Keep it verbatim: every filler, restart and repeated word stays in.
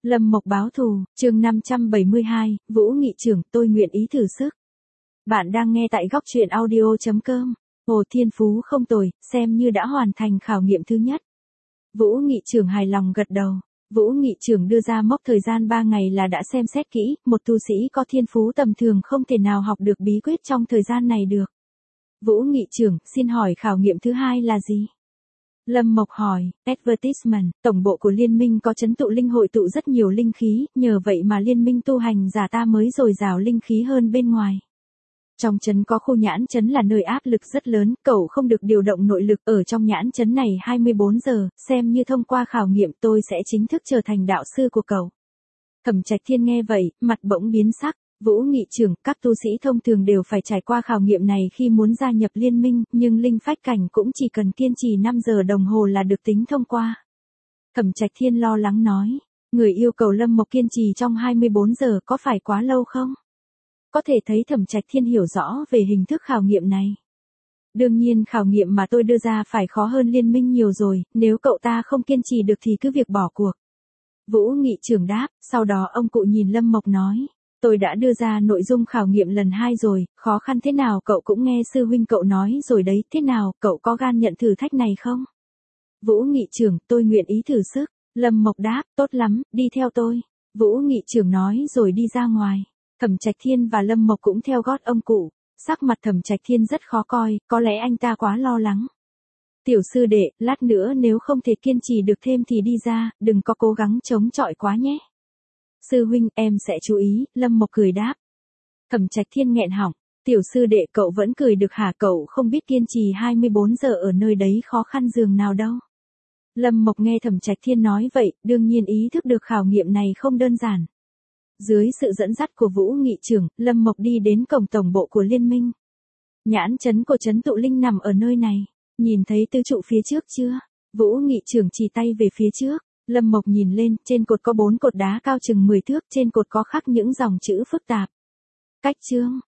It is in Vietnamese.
Lâm Mộc báo thù, chương năm trăm bảy mươi hai, Vũ Nghị trưởng, tôi nguyện ý thử sức. Bạn đang nghe tại góc truyện audio chấm com. Hồ Thiên Phú không tồi, xem như đã hoàn thành khảo nghiệm thứ nhất. Vũ Nghị trưởng hài lòng gật đầu. Vũ Nghị trưởng đưa ra mốc thời gian ba ngày là đã xem xét kỹ, một tu sĩ có thiên phú tầm thường không thể nào học được bí quyết trong thời gian này được. Vũ Nghị trưởng, xin hỏi khảo nghiệm thứ hai là gì? Lâm Mộc hỏi, advertisement, tổng bộ của liên minh có trấn tụ linh hội tụ rất nhiều linh khí, nhờ vậy mà liên minh tu hành giả ta mới dồi dào linh khí hơn bên ngoài. Trong trấn có khu nhãn trấn là nơi áp lực rất lớn, cậu không được điều động nội lực ở trong nhãn trấn này hai mươi bốn giờ, xem như thông qua khảo nghiệm tôi sẽ chính thức trở thành đạo sư của cậu. Thẩm Trạch Thiên nghe vậy, mặt bỗng biến sắc. Vũ Nghị trưởng, các tu sĩ thông thường đều phải trải qua khảo nghiệm này khi muốn gia nhập liên minh, nhưng linh phách cảnh cũng chỉ cần kiên trì năm giờ đồng hồ là được tính thông qua. Thẩm Trạch Thiên lo lắng nói, người yêu cầu Lâm Mộc kiên trì trong hai mươi bốn giờ có phải quá lâu không? Có thể thấy Thẩm Trạch Thiên hiểu rõ về hình thức khảo nghiệm này. Đương nhiên khảo nghiệm mà tôi đưa ra phải khó hơn liên minh nhiều rồi, nếu cậu ta không kiên trì được thì cứ việc bỏ cuộc. Vũ Nghị trưởng đáp, sau đó ông cụ nhìn Lâm Mộc nói. Tôi đã đưa ra nội dung khảo nghiệm lần hai rồi, khó khăn thế nào cậu cũng nghe sư huynh cậu nói rồi đấy, thế nào, cậu có gan nhận thử thách này không? Vũ Nghị trưởng, tôi nguyện ý thử sức. Lâm Mộc đáp, tốt lắm, đi theo tôi. Vũ Nghị trưởng nói rồi đi ra ngoài. Thẩm Trạch Thiên và Lâm Mộc cũng theo gót ông cụ. Sắc mặt Thẩm Trạch Thiên rất khó coi, có lẽ anh ta quá lo lắng. Tiểu sư đệ, lát nữa nếu không thể kiên trì được thêm thì đi ra, đừng có cố gắng chống chọi quá nhé. Sư huynh, em sẽ chú ý, Lâm Mộc cười đáp. Thẩm Trạch Thiên nghẹn họng, tiểu sư đệ cậu vẫn cười được hả, cậu không biết kiên trì hai mươi bốn giờ ở nơi đấy khó khăn dường nào đâu. Lâm Mộc nghe Thẩm Trạch Thiên nói vậy, đương nhiên ý thức được khảo nghiệm này không đơn giản. Dưới sự dẫn dắt của Vũ Nghị trưởng, Lâm Mộc đi đến cổng tổng bộ của liên minh. Nhãn trấn của trấn tụ linh nằm ở nơi này, nhìn thấy tứ trụ phía trước chưa? Vũ Nghị trưởng chỉ tay về phía trước. Lâm Mộc nhìn lên, trên cột có bốn cột đá cao chừng mười thước, trên cột có khắc những dòng chữ phức tạp. Cách chương,